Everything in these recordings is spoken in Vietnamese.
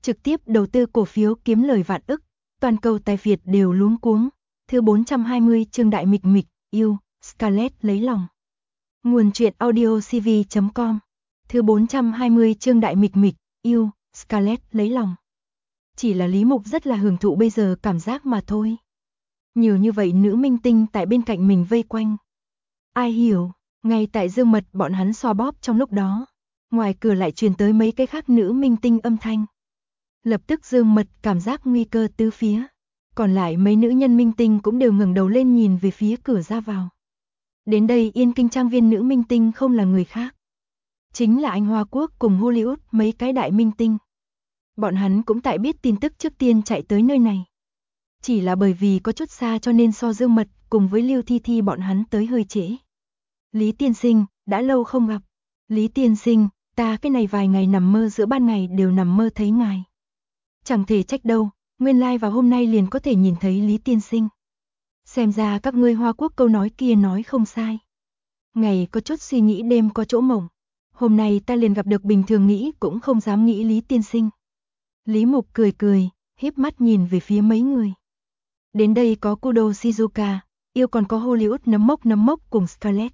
trực tiếp đầu tư cổ phiếu kiếm lời vạn ức, toàn cầu tài Việt đều luống cuống. Thứ 420 chương Đại Mịch Mịch, yêu, Scarlett lấy lòng. Nguồn truyện audio cv.com. Thứ 420 chương Đại Mịch Mịch, yêu, Scarlett lấy lòng. Chỉ là Lý Mục rất là hưởng thụ bây giờ cảm giác mà thôi. Nhiều như vậy nữ minh tinh tại bên cạnh mình vây quanh. Ai hiểu, ngay tại Dương Mật bọn hắn xoa bóp trong lúc đó, ngoài cửa lại truyền tới mấy cái khác nữ minh tinh âm thanh. Lập tức Dương Mật cảm giác nguy cơ tứ phía. Còn lại mấy nữ nhân minh tinh cũng đều ngẩng đầu lên nhìn về phía cửa ra vào. Đến đây Yên Kinh trang viên nữ minh tinh không là người khác. Chính là anh Hoa Quốc cùng Hollywood mấy cái đại minh tinh. Bọn hắn cũng tại biết tin tức trước tiên chạy tới nơi này. Chỉ là bởi vì có chút xa cho nên so Dương Mật cùng với Lưu Thi Thi bọn hắn tới hơi trễ. Lý tiên sinh, đã lâu không gặp. Lý tiên sinh, ta cái này vài ngày nằm mơ giữa ban ngày đều nằm mơ thấy ngài. Chẳng thể trách đâu, nguyên lai vào hôm nay liền có thể nhìn thấy Lý tiên sinh. Xem ra các ngươi Hoa Quốc câu nói kia nói không sai. Ngày có chút suy nghĩ đêm có chỗ mộng. Hôm nay ta liền gặp được bình thường nghĩ cũng không dám nghĩ Lý tiên sinh. Lý Mục cười cười, híp mắt nhìn về phía mấy người. Đến đây có Kudo Shizuka, yêu còn có Hollywood nấm mốc cùng Scarlett.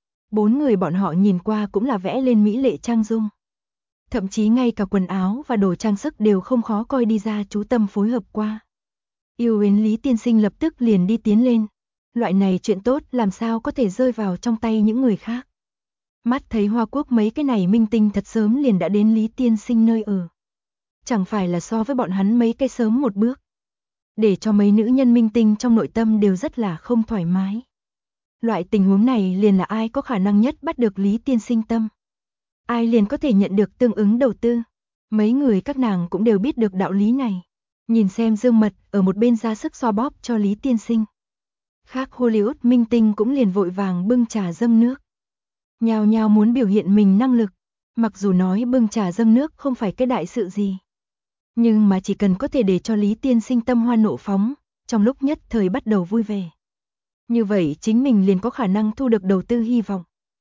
4 người bọn họ nhìn qua cũng là vẽ lên mỹ lệ trang dung. Thậm chí ngay cả quần áo và đồ trang sức đều không khó coi đi ra chú tâm phối hợp qua. Yêu mến Lý tiên sinh lập tức liền đi tiến lên. Loại này chuyện tốt làm sao có thể rơi vào trong tay những người khác. Mắt thấy Hoa Quốc mấy cái này minh tinh thật sớm liền đã đến Lý tiên sinh nơi ở. Chẳng phải là so với bọn hắn mấy cái sớm một bước. Để cho mấy nữ nhân minh tinh trong nội tâm đều rất là không thoải mái. Loại tình huống này liền là ai có khả năng nhất bắt được Lý tiên sinh tâm. Ai liền có thể nhận được tương ứng đầu tư. Mấy người các nàng cũng đều biết được đạo lý này. Nhìn xem Dương Mật ở một bên ra sức xoa bóp cho Lý tiên sinh. Khác Hollywood minh tinh cũng liền vội vàng bưng trà dâng nước. Nhao nhao muốn biểu hiện mình năng lực. Mặc dù nói bưng trà dâng nước không phải cái đại sự gì. Nhưng mà chỉ cần có thể để cho Lý tiên sinh tâm hoa nộ phóng, trong lúc nhất thời bắt đầu vui vẻ. Như vậy chính mình liền có khả năng thu được đầu tư hy vọng.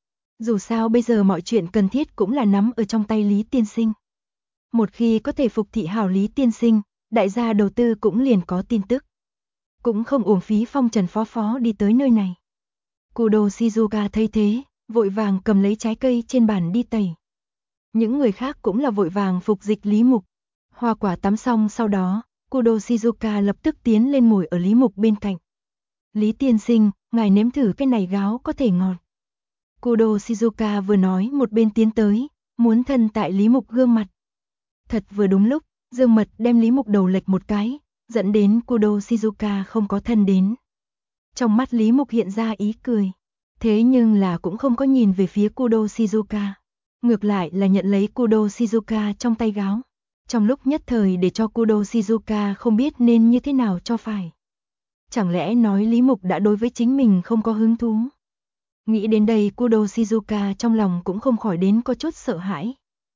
Dù sao bây giờ mọi chuyện cần thiết cũng là nắm ở trong tay Lý tiên sinh. Một khi có thể phục thị hảo Lý tiên sinh, đại gia đầu tư cũng liền có tin tức. Cũng không uổng phí phong trần phó đi tới nơi này. Kudo Shizuka thấy thế, vội vàng cầm lấy trái cây trên bàn đi tẩy. Những người khác cũng là vội vàng phục dịch Lý Mục. Hoa quả tắm xong sau đó, Kudo Shizuka lập tức tiến lên ngồi ở Lý Mục bên cạnh. Lý tiên sinh, ngài nếm thử cái này gáo có thể ngọt. Kudo Shizuka vừa nói một bên tiến tới, muốn thân tại Lý Mục gương mặt. Thật vừa đúng lúc, Dương Mật đem Lý Mục đầu lệch một cái, dẫn đến Kudo Shizuka không có thân đến. Trong mắt Lý Mục hiện ra ý cười, thế nhưng là cũng không có nhìn về phía Kudo Shizuka. Ngược lại là nhận lấy Kudo Shizuka trong tay gáo. Trong lúc nhất thời để cho Kudo Shizuka không biết nên như thế nào cho phải. Chẳng lẽ nói Lý Mục đã đối với chính mình không có hứng thú? Nghĩ đến đây Kudo Shizuka trong lòng cũng không khỏi đến có chút sợ hãi.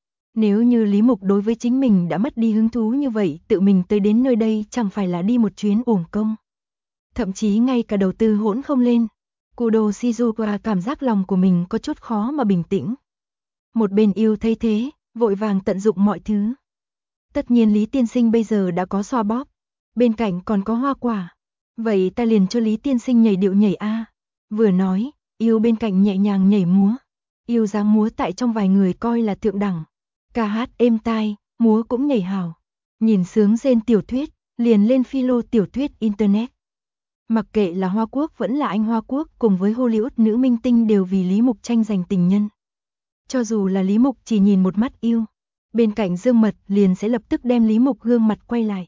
Nếu như Lý Mục đối với chính mình đã mất đi hứng thú như vậy, tự mình tới đến nơi đây chẳng phải là đi một chuyến uổng công. Thậm chí ngay cả đầu tư hỗn không lên. Kudo Shizuka cảm giác lòng của mình có chút khó mà bình tĩnh. Một bên yêu thấy thế, vội vàng tận dụng mọi thứ. Tất nhiên Lý tiên sinh bây giờ đã có xoa bóp, bên cạnh còn có hoa quả. Vậy ta liền cho Lý tiên sinh nhảy điệu nhảy a. Vừa nói, yêu bên cạnh nhẹ nhàng nhảy múa. Yêu dáng múa tại trong vài người coi là thượng đẳng. Ca hát êm tai, múa cũng nhảy hào. Nhìn sướng rên tiểu thuyết, liền lên philo tiểu thuyết internet. Mặc kệ là Hoa Quốc vẫn là anh Hoa Quốc cùng với Hollywood nữ minh tinh đều vì Lý Mục tranh giành tình nhân. Cho dù là Lý Mục chỉ nhìn một mắt yêu, bên cạnh Dương Mật liền sẽ lập tức đem Lý Mục gương mặt quay lại.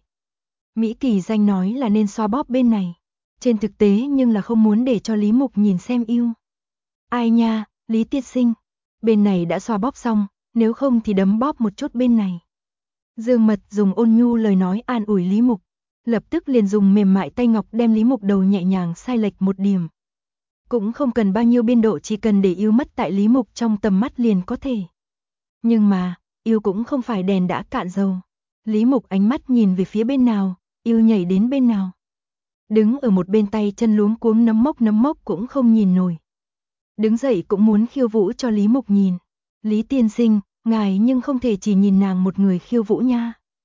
Mỹ Kỳ Danh nói là nên xoa bóp bên này. Trên thực tế nhưng là không muốn để cho Lý Mục nhìn xem yêu. Ai nha, Lý tiên sinh, bên này đã xoa bóp xong, nếu không thì đấm bóp một chút bên này. Dương Mật dùng ôn nhu lời nói an ủi Lý Mục, lập tức liền dùng mềm mại tay ngọc đem Lý Mục đầu nhẹ nhàng sai lệch một điểm. Cũng không cần bao nhiêu biên độ, chỉ cần để yêu mất tại Lý Mục trong tầm mắt liền có thể. Nhưng mà, yêu cũng không phải đèn đã cạn dầu. Lý Mục ánh mắt nhìn về phía bên nào, yêu nhảy đến bên nào. Đứng ở một bên tay chân luống cuống nấm mốc cũng không nhìn nổi. Đứng dậy cũng muốn khiêu vũ cho Lý Mục nhìn. Lý tiên sinh, ngài nhưng không thể chỉ nhìn nàng một người khiêu vũ nha.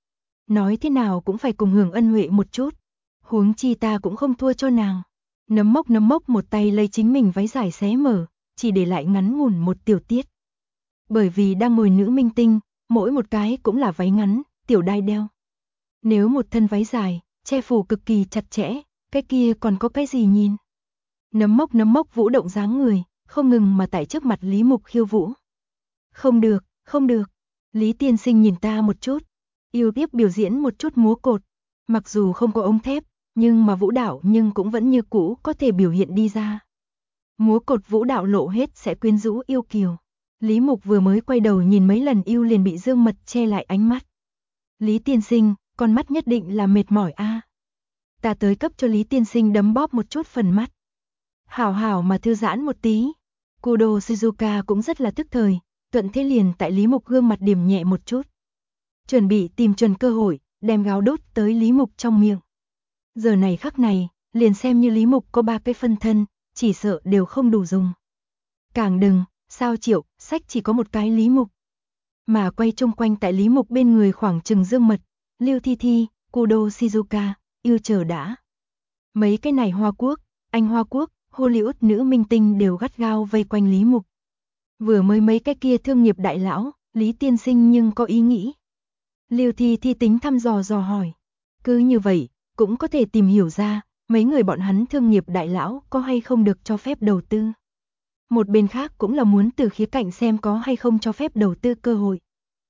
Nói thế nào cũng phải cùng hưởng ân huệ một chút. Huống chi ta cũng không thua cho nàng. Nấm mốc một tay lấy chính mình váy dài xé mở, chỉ để lại ngắn ngủn một tiểu tiết. Bởi vì đang ngồi nữ minh tinh, mỗi một cái cũng là váy ngắn, tiểu đai đeo. Nếu một thân váy dài, che phủ cực kỳ chặt chẽ, cái kia còn có cái gì nhìn. Nấm mốc vũ động dáng người, không ngừng mà tại trước mặt Lý Mục khiêu vũ. Không được, không được. Lý tiên sinh nhìn ta một chút, yêu tiếp biểu diễn một chút múa cột. Mặc dù không có ống thép, nhưng mà vũ đạo nhưng cũng vẫn như cũ có thể biểu hiện đi ra. Múa cột vũ đạo lộ hết sẽ quyến rũ yêu kiều. Lý Mục vừa mới quay đầu nhìn mấy lần yêu liền bị Dương Mật che lại ánh mắt. Lý tiên sinh, con mắt nhất định là mệt mỏi a. Ta tới cấp cho Lý tiên sinh đấm bóp một chút phần mắt. Hảo hảo mà thư giãn một tí. Kudo Shizuka cũng rất là tức thời, thuận thế liền tại Lý Mục gương mặt điểm nhẹ một chút. Chuẩn bị tìm chuẩn cơ hội, đem gáo đốt tới Lý Mục trong miệng. Giờ này khắc này, liền xem như Lý Mục có 3 cái phân thân, chỉ sợ đều không đủ dùng. Càng đừng, sao Triệu, sách chỉ có một cái Lý Mục. Mà quay chung quanh tại Lý Mục bên người khoảng chừng Dương Mật, Lưu Thi Thi, Kudo Shizuka, yêu chờ đã. Mấy cái này Hoa Quốc, Anh Hoa Quốc, Hollywood nữ minh tinh đều gắt gao vây quanh Lý Mục. Vừa mới mấy cái kia thương nghiệp đại lão, Lý tiên sinh nhưng có ý nghĩ. Lưu Thi Thi tính thăm dò hỏi. Cứ như vậy, cũng có thể tìm hiểu ra, mấy người bọn hắn thương nghiệp đại lão có hay không được cho phép đầu tư. Một bên khác cũng là muốn từ khía cạnh xem có hay không cho phép đầu tư cơ hội.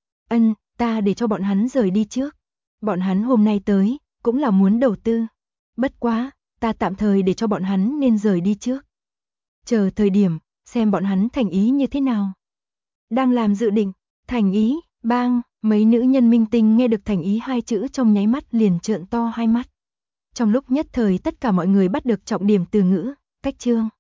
Ta để cho bọn hắn rời đi trước. Bọn hắn hôm nay tới, cũng là muốn đầu tư. Bất quá, ta tạm thời để cho bọn hắn nên rời đi trước. Chờ thời điểm, xem bọn hắn thành ý như thế nào. Đang làm dự định, thành ý, bang, mấy nữ nhân minh tinh nghe được thành ý 2 chữ trong nháy mắt liền trợn to hai mắt. Trong lúc nhất thời tất cả mọi người bắt được trọng điểm từ ngữ, cách chương.